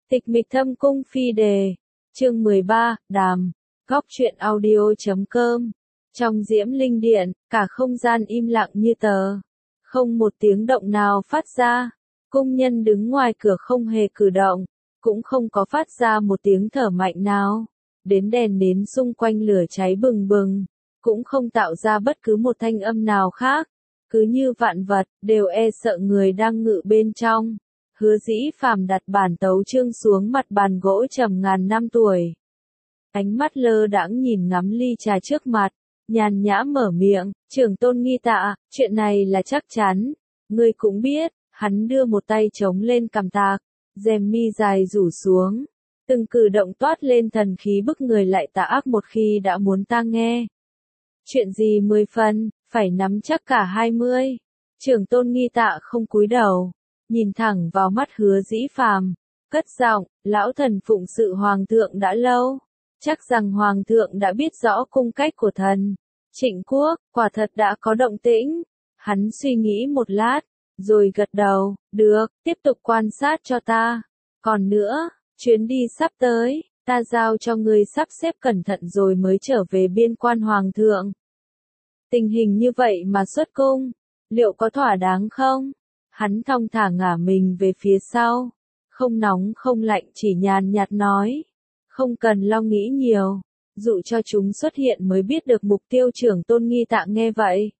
Tịch mịch thâm cung phi đề. Chương 13, đàm. Góc truyện audio.com. Trong Diễm Linh Điện, cả không gian im lặng như tờ. Không một tiếng động nào phát ra. Cung nhân đứng ngoài cửa không hề cử động. Cũng không có phát ra một tiếng thở mạnh nào. Đến đèn nến xung quanh lửa cháy bừng bừng. Cũng không tạo ra bất cứ một thanh âm nào khác. Cứ như vạn vật, đều e sợ người đang ngự bên trong. Hứa Dĩ Phàm đặt bản tấu chương xuống mặt bàn gỗ trầm ngàn năm tuổi. Ánh mắt lơ đãng nhìn ngắm ly trà trước mặt, nhàn nhã mở miệng, Trưởng Tôn Nghi Tạ, chuyện này là chắc chắn. Ngươi cũng biết, hắn đưa một tay chống lên cằm tạc, rèm mi dài rủ xuống. Từng cử động toát lên thần khí bức người lại tà ác một khi đã muốn ta nghe. Chuyện gì 10 phần, phải nắm chắc cả 20. Trưởng Tôn Nghi Tạ không cúi đầu, nhìn thẳng vào mắt Hứa Dĩ Phàm, cất giọng, lão thần phụng sự hoàng thượng đã lâu, chắc rằng hoàng thượng đã biết rõ cung cách của thần. Trịnh Quốc, quả thật đã có động tĩnh. Hắn suy nghĩ một lát, rồi gật đầu, được, tiếp tục quan sát cho ta. Còn nữa, chuyến đi sắp tới, ta giao cho ngươi sắp xếp cẩn thận rồi mới trở về biên quan hoàng thượng. Tình hình như vậy mà xuất cung, liệu có thỏa đáng không? Hắn thong thả ngả mình về phía sau, không nóng không lạnh chỉ nhàn nhạt nói, không cần lo nghĩ nhiều, dụ cho chúng xuất hiện mới biết được mục tiêu. Trưởng Tôn Nghi Tạ nghe vậy,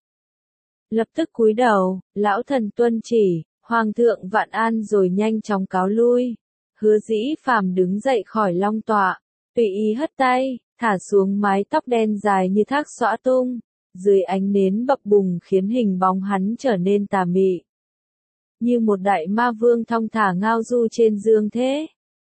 lập tức cúi đầu, lão thần tuân chỉ, hoàng thượng vạn an rồi nhanh chóng cáo lui. Hứa Dĩ Phàm đứng dậy khỏi long tọa, tùy ý hất tay, thả xuống mái tóc đen dài như thác xõa tung, dưới ánh nến bập bùng khiến hình bóng hắn trở nên tà mị. Như một đại ma vương thong thả ngao du trên dương thế.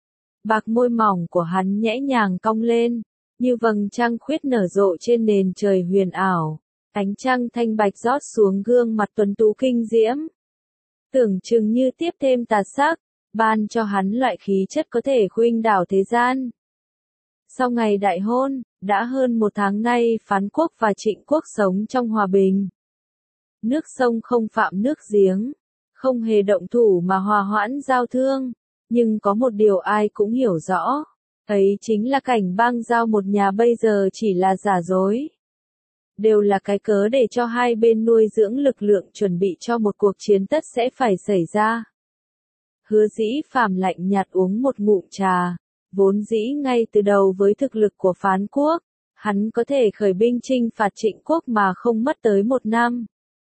Bạc môi mỏng của hắn nhẽ nhàng cong lên, như vầng trăng khuyết nở rộ trên nền trời huyền ảo. Ánh trăng thanh bạch rót xuống gương mặt tuấn tú kinh diễm. Tưởng chừng như tiếp thêm tà sắc, ban cho hắn loại khí chất có thể khuynh đảo thế gian. Sau ngày đại hôn, đã hơn 1 tháng nay Phán Quốc và Trịnh Quốc sống trong hòa bình. Nước sông không phạm nước giếng, không hề động thủ mà hòa hoãn giao thương. Nhưng có một điều ai cũng hiểu rõ, ấy chính là cảnh bang giao một nhà bây giờ chỉ là giả dối. Đều là cái cớ để cho hai bên nuôi dưỡng lực lượng chuẩn bị cho một cuộc chiến tất sẽ phải xảy ra. Hứa Dĩ Phàm lạnh nhạt uống một ngụm trà, vốn dĩ ngay từ đầu với thực lực của Phán Quốc, hắn có thể khởi binh chinh phạt Trịnh Quốc mà không mất tới 1 năm.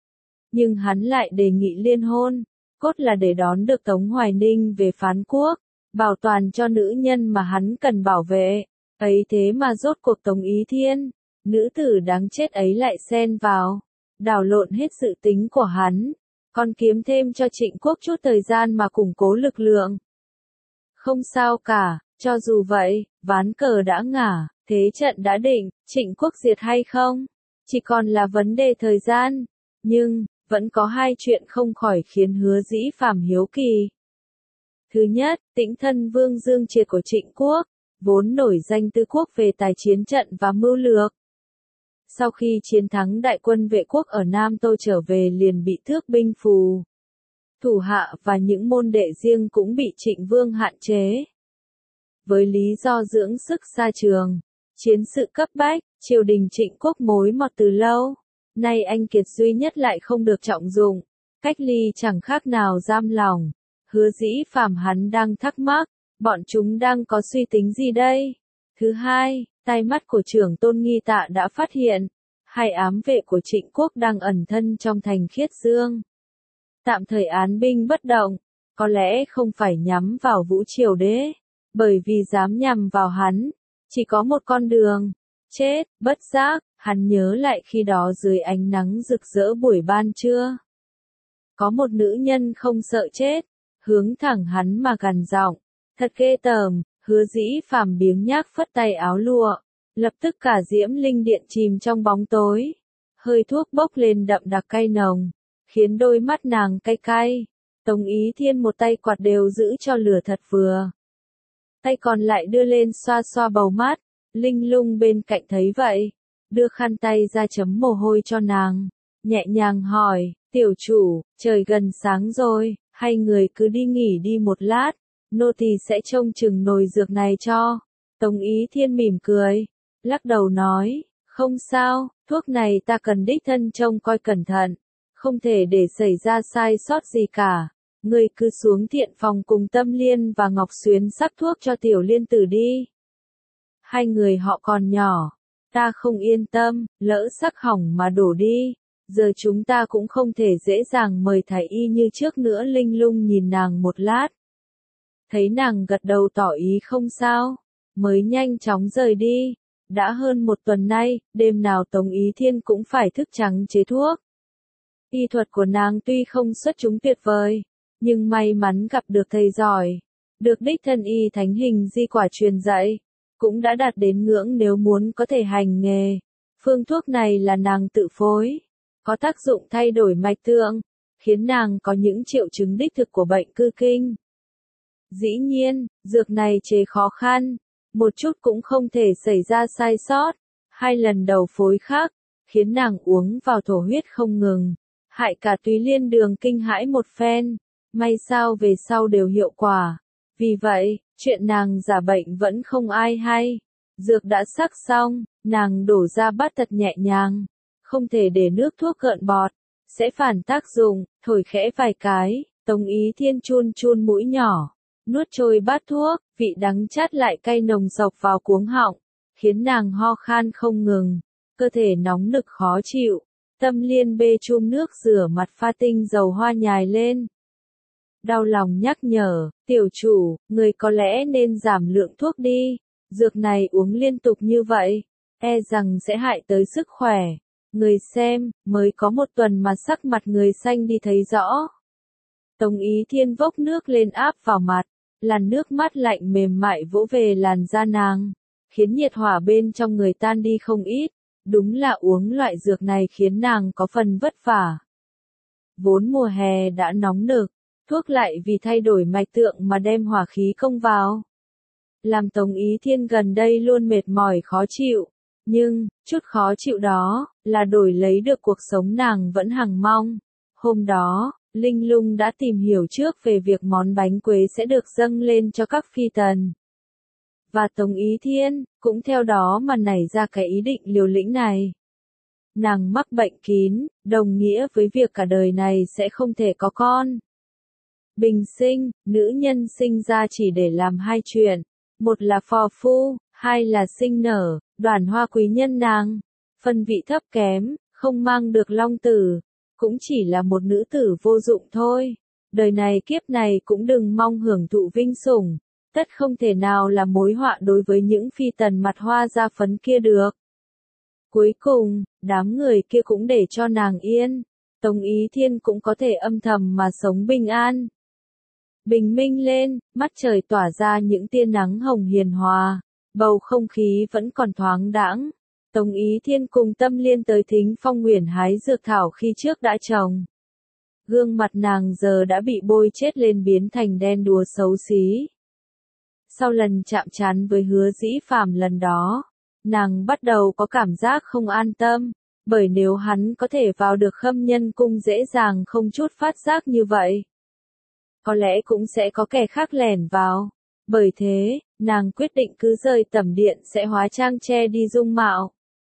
Nhưng hắn lại đề nghị liên hôn, cốt là để đón được Tống Hoài Ninh về Phán Quốc, bảo toàn cho nữ nhân mà hắn cần bảo vệ. Ấy thế mà rốt cuộc Tống Ý Thiên, nữ tử đáng chết ấy lại xen vào, đảo lộn hết sự tính của hắn, còn kiếm thêm cho Trịnh Quốc chút thời gian mà củng cố lực lượng. Không sao cả, cho dù vậy, ván cờ đã ngả, thế trận đã định, Trịnh Quốc diệt hay không, chỉ còn là vấn đề thời gian. Nhưng vẫn có 2 chuyện không khỏi khiến Hứa Dĩ Phàm hiếu kỳ. Thứ nhất, Tĩnh thân Vương Dương Triệt của Trịnh Quốc, vốn nổi danh tư quốc về tài chiến trận và mưu lược. Sau khi chiến thắng đại quân vệ quốc ở Nam Tô trở về liền bị thước binh phù. Thủ hạ và những môn đệ riêng cũng bị Trịnh Vương hạn chế. Với lý do dưỡng sức xa trường, chiến sự cấp bách, triều đình Trịnh Quốc mối mọt từ lâu. Nay anh kiệt duy nhất lại không được trọng dụng, cách ly chẳng khác nào giam lòng. Hứa Dĩ Phàm hắn đang thắc mắc, bọn chúng đang có suy tính gì đây? Thứ hai, tai mắt của Trưởng Tôn Nghi Tạ đã phát hiện, 2 ám vệ của Trịnh Quốc đang ẩn thân trong thành Khiết Dương. Tạm thời án binh bất động, có lẽ không phải nhắm vào Vũ Triều Đế, bởi vì dám nhằm vào hắn, chỉ có một con đường, chết. Bất giác, hắn nhớ lại khi đó dưới ánh nắng rực rỡ buổi ban trưa, có một nữ nhân không sợ chết, hướng thẳng hắn mà gằn giọng, thật ghê tởm. Hứa Dĩ Phàm biếng nhác phất tay áo lụa, lập tức cả Diễm Linh Điện chìm trong bóng tối. Hơi thuốc bốc lên đậm đặc cay nồng, khiến đôi mắt nàng cay cay. Tống Ý Thiên một tay quạt đều giữ cho lửa thật vừa, tay còn lại đưa lên xoa xoa bầu mắt. Linh Lung bên cạnh thấy vậy, đưa khăn tay ra chấm mồ hôi cho nàng, nhẹ nhàng hỏi, tiểu chủ, trời gần sáng rồi, hay người cứ đi nghỉ đi một lát, nô tỳ sẽ trông chừng nồi dược này cho. Tống Ý Thiên mỉm cười, lắc đầu nói, không sao, thuốc này ta cần đích thân trông coi cẩn thận, không thể để xảy ra sai sót gì cả. Ngươi cứ xuống thiện phòng cùng Tâm Liên và Ngọc Xuyến sắc thuốc cho Tiểu Liên Tử đi. Hai người họ còn nhỏ, ta không yên tâm, lỡ sắc hỏng mà đổ đi. Giờ chúng ta cũng không thể dễ dàng mời thái y như trước nữa. Linh Lung nhìn nàng một lát. Thấy nàng gật đầu tỏ ý không sao, mới nhanh chóng rời đi. Đã hơn một tuần nay, đêm nào Tống Ý Thiên cũng phải thức trắng chế thuốc. Y thuật của nàng tuy không xuất chúng tuyệt vời, nhưng may mắn gặp được thầy giỏi, được đích thân y thánh hình di quả truyền dạy, cũng đã đạt đến ngưỡng nếu muốn có thể hành nghề. Phương thuốc này là nàng tự phối, có tác dụng thay đổi mạch tượng, khiến nàng có những triệu chứng đích thực của bệnh cư kinh. Dĩ nhiên, dược này chế khó khăn, một chút cũng không thể xảy ra sai sót. 2 lần đầu phối khác, khiến nàng uống vào thổ huyết không ngừng, hại cả Túy Liên Đường kinh hãi một phen. May sao về sau đều hiệu quả. Vì vậy, chuyện nàng giả bệnh vẫn không ai hay. Dược đã sắc xong, nàng đổ ra bát thật nhẹ nhàng, không thể để nước thuốc gợn bọt, sẽ phản tác dụng. Thổi khẽ vài cái, Tống Ý Thiên chun chun mũi nhỏ, nuốt trôi bát thuốc, vị đắng chát lại cay nồng sộc vào cuống họng, khiến nàng ho khan không ngừng, cơ thể nóng nực khó chịu. Tâm Liên bê chum nước rửa mặt pha tinh dầu hoa nhài lên. Đau lòng nhắc nhở, tiểu chủ, người có lẽ nên giảm lượng thuốc đi, dược này uống liên tục như vậy, e rằng sẽ hại tới sức khỏe. Người xem, mới có 1 tuần mà sắc mặt người xanh đi thấy rõ. Tống Ý Thiên vốc nước lên áp vào mặt, làn nước mát lạnh mềm mại vỗ về làn da nàng, khiến nhiệt hỏa bên trong người tan đi không ít. Đúng là uống loại dược này khiến nàng có phần vất vả. Vốn mùa hè đã nóng nực, thuốc lại vì thay đổi mạch tượng mà đem hỏa khí công vào, làm Tống Ý Thiên gần đây luôn mệt mỏi khó chịu. Nhưng, chút khó chịu đó, là đổi lấy được cuộc sống nàng vẫn hằng mong. Hôm đó, Linh Lung đã tìm hiểu trước về việc món bánh quế sẽ được dâng lên cho các phi tần. Và Tống Ý Thiên, cũng theo đó mà nảy ra cái ý định liều lĩnh này. Nàng mắc bệnh kín, đồng nghĩa với việc cả đời này sẽ không thể có con. Bình sinh, nữ nhân sinh ra chỉ để làm 2 chuyện, một là phò phu, 2 là sinh nở. Đoàn Hoa quý nhân nàng, phân vị thấp kém, không mang được long tử, cũng chỉ là một nữ tử vô dụng thôi. Đời này kiếp này cũng đừng mong hưởng thụ vinh sủng, tất không thể nào là mối họa đối với những phi tần mặt hoa da phấn kia được. Cuối cùng, đám người kia cũng để cho nàng yên, Tống Ý Thiên cũng có thể âm thầm mà sống bình an. Bình minh lên, mắt trời tỏa ra những tia nắng hồng hiền hòa, bầu không khí vẫn còn thoáng đãng. Tống Ý Thiên cùng Tâm Liên tới Thính Phong Uyển hái dược thảo khi trước đã trồng. Gương mặt nàng giờ đã bị bôi chết lên biến thành đen đúa xấu xí. Sau lần chạm trán với Hứa Dĩ Phàm lần đó, nàng bắt đầu có cảm giác không an tâm, bởi nếu hắn có thể vào được Khâm Nhân Cung dễ dàng không chút phát giác như vậy, có lẽ cũng sẽ có kẻ khác lẻn vào. Bởi thế, nàng quyết định cứ rời tẩm điện sẽ hóa trang che đi dung mạo.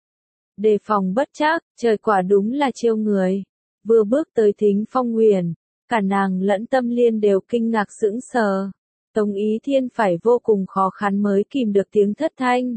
Đề phòng bất trắc, trời quả đúng là trêu người. Vừa bước tới Thính Phong Uyển, cả nàng lẫn Tâm Liên đều kinh ngạc sững sờ. Tống Ý Thiên phải vô cùng khó khăn mới kìm được tiếng thất thanh.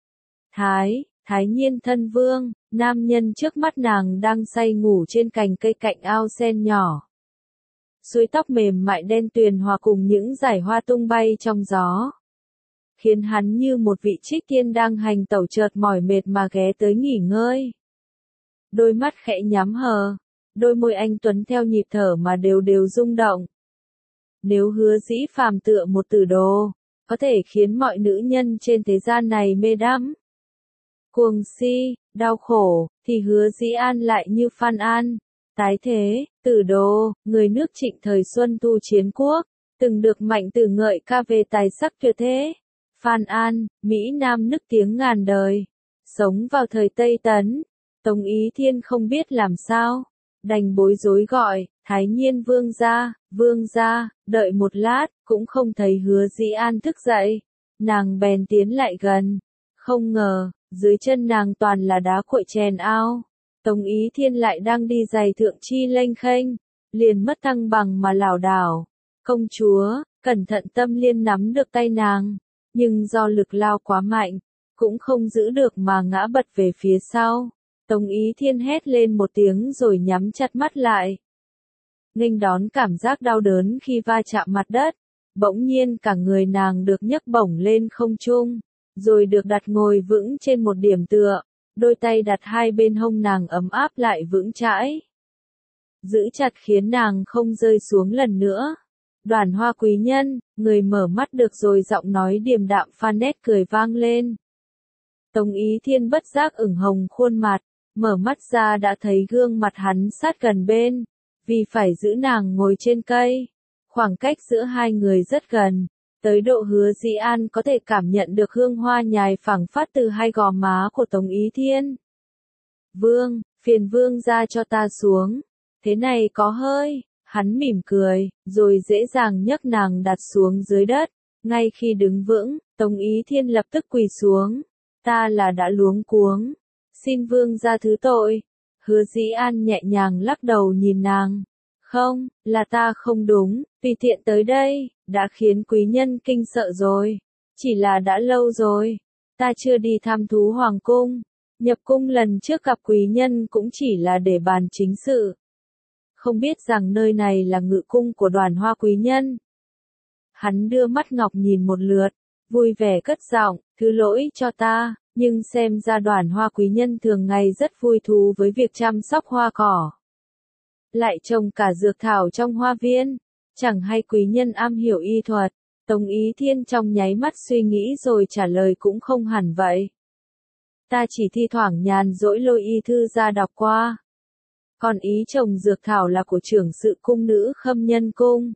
Thái Nhiên thân vương, nam nhân trước mắt nàng đang say ngủ trên cành cây cạnh ao sen nhỏ. Suối tóc mềm mại đen tuyền hòa cùng những dải hoa tung bay trong gió, khiến hắn như một vị trích tiên đang hành tẩu chợt mỏi mệt mà ghé tới nghỉ ngơi. Đôi mắt khẽ nhắm hờ, đôi môi anh tuấn theo nhịp thở mà đều đều rung động. Nếu Hứa Dĩ Phàm tựa một tử đồ, có thể khiến mọi nữ nhân trên thế gian này mê đắm, cuồng si, đau khổ, thì Hứa Dĩ An lại như Phan An, tái thế, tử đồ, người nước Trịnh thời Xuân Thu chiến quốc, từng được Mạnh Tử ngợi ca về tài sắc tuyệt thế. Phan An, Mỹ Nam nức tiếng ngàn đời, sống vào thời Tây Tấn. Tống Ý Thiên không biết làm sao, đành bối rối gọi, Thái Nhiên vương gia, đợi một lát, cũng không thấy Hứa Dĩ An thức dậy. Nàng bèn tiến lại gần, không ngờ, dưới chân nàng toàn là đá cuội chèn ao. Tống Ý Thiên lại đang đi giày thượng chi lênh khênh, liền mất thăng bằng mà lảo đảo. Công chúa, cẩn thận. Tâm Liên nắm được tay nàng, nhưng do lực lao quá mạnh, cũng không giữ được mà ngã bật về phía sau. Tống Ý Thiên hét lên một tiếng rồi nhắm chặt mắt lại. Nghênh đón cảm giác đau đớn khi va chạm mặt đất, bỗng nhiên cả người nàng được nhấc bổng lên không trung, rồi được đặt ngồi vững trên một điểm tựa, đôi tay đặt hai bên hông nàng ấm áp lại vững chãi. Giữ chặt khiến nàng không rơi xuống lần nữa. Đoàn Hoa quý nhân, người mở mắt được rồi, giọng nói điềm đạm pha nét cười vang lên. Tống Ý Thiên bất giác ửng hồng khuôn mặt, mở mắt ra đã thấy gương mặt hắn sát gần bên, vì phải giữ nàng ngồi trên cây. Khoảng cách giữa hai người rất gần, tới độ Hứa Dĩ An có thể cảm nhận được hương hoa nhài phảng phất từ hai gò má của Tống Ý Thiên. Vương, phiền vương ra cho ta xuống, thế này có hơi. Hắn mỉm cười, rồi dễ dàng nhấc nàng đặt xuống dưới đất. Ngay khi đứng vững, Tống Ý Thiên lập tức quỳ xuống. Ta là đã luống cuống, xin vương ra thứ tội. Hứa Dĩ An nhẹ nhàng lắc đầu nhìn nàng. Không, là ta không đúng, tùy tiện tới đây, đã khiến quý nhân kinh sợ rồi. Chỉ là đã lâu rồi, ta chưa đi thăm thú hoàng cung. Nhập cung lần trước gặp quý nhân cũng chỉ là để bàn chính sự. Không biết rằng nơi này là ngự cung của Đoàn Hoa quý nhân. Hắn đưa mắt ngọc nhìn một lượt, vui vẻ cất giọng, thứ lỗi cho ta, nhưng xem ra Đoàn Hoa quý nhân thường ngày rất vui thú với việc chăm sóc hoa cỏ. Lại trồng cả dược thảo trong hoa viên, chẳng hay quý nhân am hiểu y thuật. Tống Ý Thiên trong nháy mắt suy nghĩ rồi trả lời cũng không hẳn vậy. Ta chỉ thi thoảng nhàn rỗi lôi y thư ra đọc qua. Còn ý trồng dược thảo là của trưởng sự cung nữ Khâm Nhân Cung.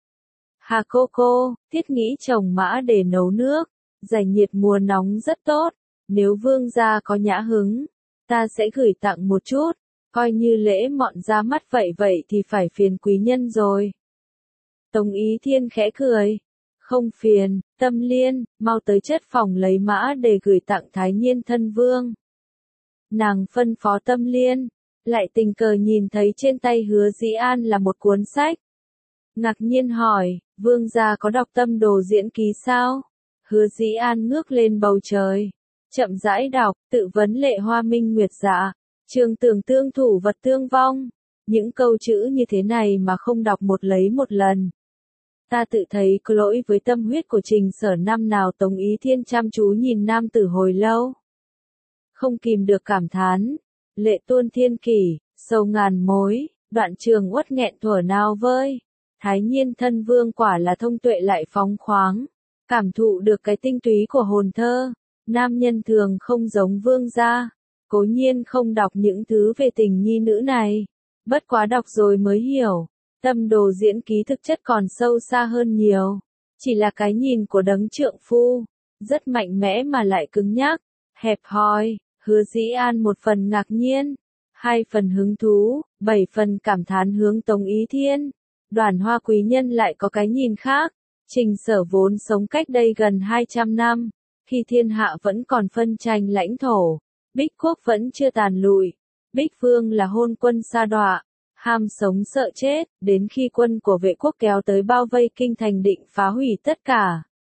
Hà cô, thiết nghĩ trồng mã để nấu nước, giải nhiệt mùa nóng rất tốt. Nếu vương gia có nhã hứng, ta sẽ gửi tặng một chút, coi như lễ mọn ra mắt vậy thì phải phiền quý nhân rồi. Tống Ý Thiên khẽ cười. Không phiền, Tâm Liên, mau tới chất phòng lấy mã để gửi tặng Thái Nhiên thân vương. Nàng phân phó Tâm Liên, lại tình cờ nhìn thấy trên tay Hứa Dĩ An là một cuốn sách. Ngạc nhiên hỏi, vương gia có đọc Tâm Đồ Diễn Ký sao? Hứa Dĩ An ngước lên bầu trời, chậm rãi đọc, tự vấn lệ hoa minh nguyệt dạ, trường tưởng tương thủ vật tương vong. Những câu chữ như thế này mà không đọc một lấy một lần. Ta tự thấy có lỗi với tâm huyết của Trình Sở năm nào. Tống Ý Thiên chăm chú nhìn nam tử hồi lâu, không kìm được cảm thán, lệ tuôn thiên kỷ, sầu ngàn mối, đoạn trường uất nghẹn thuở nào vơi. Thái Nhiên thân vương quả là thông tuệ lại phóng khoáng, cảm thụ được cái tinh túy của hồn thơ. Nam nhân thường không giống vương gia, cố nhiên không đọc những thứ về tình nhi nữ này, bất quá đọc rồi mới hiểu. Tâm Đồ Diễn Ký thực chất còn sâu xa hơn nhiều, chỉ là cái nhìn của đấng trượng phu, rất mạnh mẽ mà lại cứng nhắc, hẹp hòi. Hứa Dĩ An một phần ngạc nhiên, hai phần hứng thú, 7 phần cảm thán hướng Tống Ý Thiên. Đoàn Hoa quý nhân lại có cái nhìn khác. Trình Sở vốn sống cách đây gần 200 năm, khi thiên hạ vẫn còn phân tranh lãnh thổ, Bích quốc vẫn chưa tàn lụi. Bích Vương là hôn quân sa đọa, ham sống sợ chết, đến khi quân của Vệ quốc kéo tới bao vây kinh thành định phá hủy tất cả.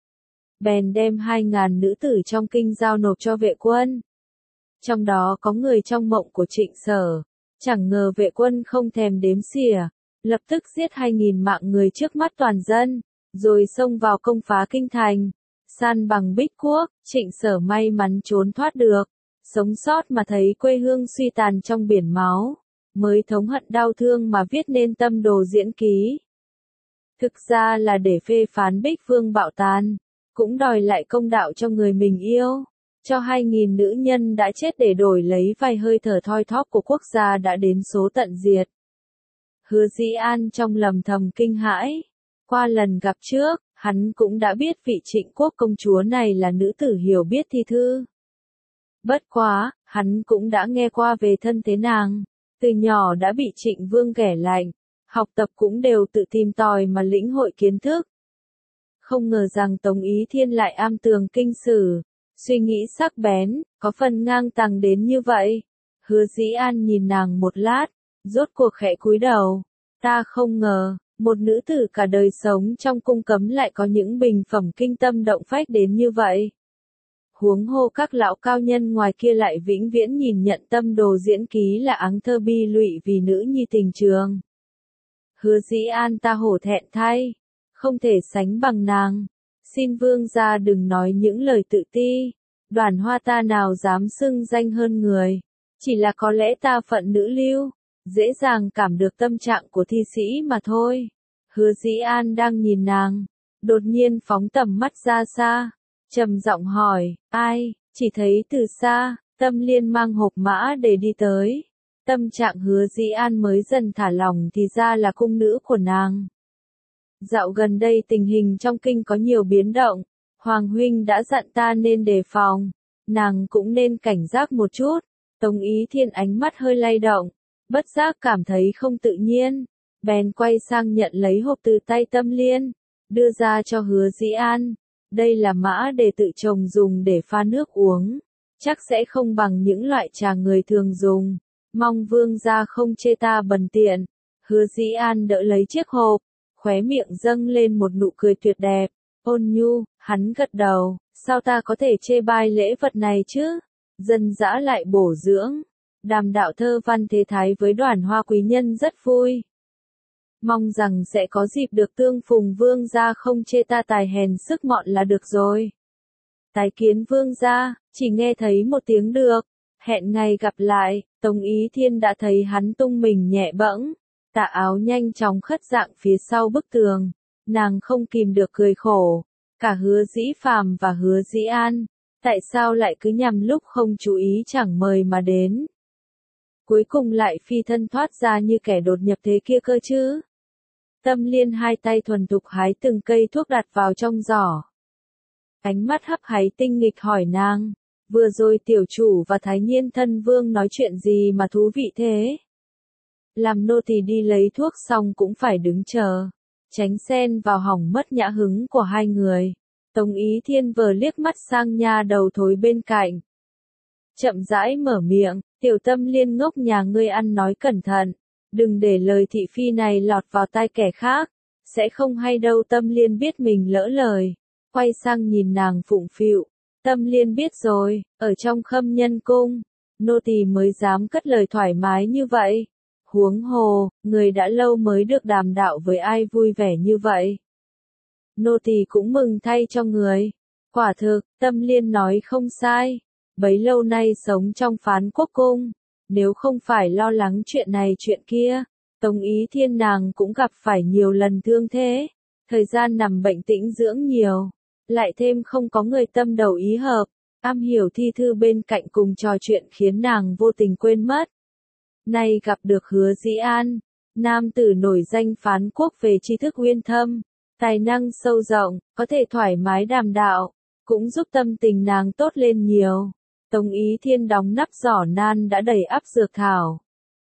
Bèn đem 2.000 nữ tử trong kinh giao nộp cho Vệ quân. Trong đó có người trong mộng của Trịnh Sở, chẳng ngờ Vệ quân không thèm đếm xỉa, lập tức giết 2.000 mạng người trước mắt toàn dân, rồi xông vào công phá kinh thành, san bằng Bích quốc. Trịnh Sở may mắn trốn thoát được, sống sót mà thấy quê hương suy tàn trong biển máu, mới thống hận đau thương mà viết nên Tâm Đồ Diễn Ký. Thực ra là để phê phán Bích Vương bạo tàn, cũng đòi lại công đạo cho người mình yêu, cho 2.000 nữ nhân đã chết để đổi lấy vài hơi thở thoi thóp của quốc gia đã đến số tận diệt. Hứa Dĩ An trong lầm thầm kinh hãi. Qua lần gặp trước, hắn cũng đã biết vị Trịnh quốc công chúa này là nữ tử hiểu biết thi thư. Bất quá, hắn cũng đã nghe qua về thân thế nàng. Từ nhỏ đã bị Trịnh Vương ghẻ lạnh, học tập cũng đều tự tìm tòi mà lĩnh hội kiến thức. Không ngờ rằng Tống Ý Thiên lại am tường kinh sử, suy nghĩ sắc bén, có phần ngang tàng đến như vậy. Hứa Dĩ An nhìn nàng một lát, rốt cuộc khẽ cúi đầu. Ta không ngờ, một nữ tử cả đời sống trong cung cấm lại có những bình phẩm kinh tâm động phách đến như vậy. Huống hồ các lão cao nhân ngoài kia lại vĩnh viễn nhìn nhận tâm đồ diễn ký là áng thơ bi lụy vì nữ nhi tình trường. Hứa Dĩ An ta hổ thẹn thay, không thể sánh bằng nàng. Xin vương gia đừng nói những lời tự ti, Đoàn Hoa ta nào dám xưng danh hơn người. Chỉ là có lẽ ta phận nữ lưu, dễ dàng cảm được tâm trạng của thi sĩ mà thôi. Hứa Dĩ An đang nhìn nàng, đột nhiên phóng tầm mắt ra xa, trầm giọng hỏi, ai? Chỉ thấy từ xa, Tâm Liên mang hộp mã để đi tới. Tâm trạng Hứa Dĩ An mới dần thả lỏng thì ra là cung nữ của nàng. Dạo gần đây tình hình trong kinh có nhiều biến động, Hoàng huynh đã dặn ta nên đề phòng, nàng cũng nên cảnh giác một chút. Tống Ý Thiên ánh mắt hơi lay động, bất giác cảm thấy không tự nhiên, bèn quay sang nhận lấy hộp từ tay Tâm Liên, đưa ra cho Hứa Dĩ An. Đây là mã để tự trồng dùng để pha nước uống, chắc sẽ không bằng những loại trà người thường dùng, mong vương gia không chê ta bần tiện. Hứa Dĩ An đỡ lấy chiếc hộp, khóe miệng dâng lên một nụ cười tuyệt đẹp, ôn nhu, hắn gật đầu, sao ta có thể chê bai lễ vật này chứ? Dân dã lại bổ dưỡng, đàm đạo thơ văn thế thái với Đoàn Hoa quý nhân rất vui. Mong rằng sẽ có dịp được tương phùng vương gia không chê ta tài hèn sức mọn là được rồi. Tái kiến vương gia, chỉ nghe thấy một tiếng được, hẹn ngày gặp lại. Tống Ý Thiên đã thấy hắn tung mình nhẹ bẫng, tà áo nhanh chóng khất dạng phía sau bức tường, nàng không kìm được cười khổ. Cả Hứa Dĩ Phàm và Hứa Dĩ An, tại sao lại cứ nhằm lúc không chú ý chẳng mời mà đến? Cuối cùng lại phi thân thoát ra như kẻ đột nhập thế kia cơ chứ? Tâm Liên hai tay thuần thục hái từng cây thuốc đặt vào trong giỏ. Ánh mắt hấp háy tinh nghịch hỏi nàng, vừa rồi tiểu chủ và Thái Nhiên thân vương nói chuyện gì mà thú vị thế? Làm nô tỳ đi lấy thuốc xong cũng phải đứng chờ, tránh xen vào hỏng mất nhã hứng của hai người. Tống Ý Thiên vờ liếc mắt sang nha đầu thối bên cạnh, chậm rãi mở miệng, tiểu Tâm Liên ngốc nhà ngươi ăn nói cẩn thận, đừng để lời thị phi này lọt vào tai kẻ khác, sẽ không hay đâu. Tâm Liên biết mình lỡ lời, quay sang nhìn nàng phụng phịu. Tâm Liên biết rồi, ở trong Khâm Nhân cung, nô tỳ mới dám cất lời thoải mái như vậy. Huống hồ, người đã lâu mới được đàm đạo với ai vui vẻ như vậy. Nô tỳ cũng mừng thay cho người. Quả thực, Tâm Liên nói không sai. Bấy lâu nay sống trong Phán Quốc cung, nếu không phải lo lắng chuyện này chuyện kia, Tống Ý Thiên nàng cũng gặp phải nhiều lần thương thế. Thời gian nằm bệnh tĩnh dưỡng nhiều, lại thêm không có người tâm đầu ý hợp, am hiểu thi thư bên cạnh cùng trò chuyện khiến nàng vô tình quên mất. Nay gặp được Hứa Dĩ An, nam tử nổi danh Phán Quốc về tri thức uyên thâm, tài năng sâu rộng, có thể thoải mái đàm đạo, cũng giúp tâm tình nàng tốt lên nhiều. Tống Ý Thiên đóng nắp giỏ nan đã đầy ắp dược thảo.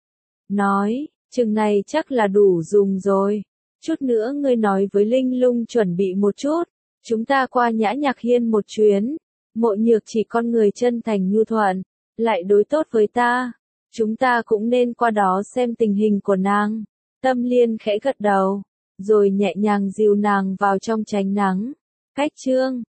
Nói, chừng này chắc là đủ dùng rồi. Chút nữa ngươi nói với Linh Lung chuẩn bị một chút, chúng ta qua Nhã Nhạc Hiên một chuyến. Mộ Nhược chỉ con người chân thành nhu thuận, lại đối tốt với ta. Chúng ta cũng nên qua đó xem tình hình của nàng. Tâm Liên khẽ gật đầu, rồi nhẹ nhàng dìu nàng vào trong tránh nắng. Cách chương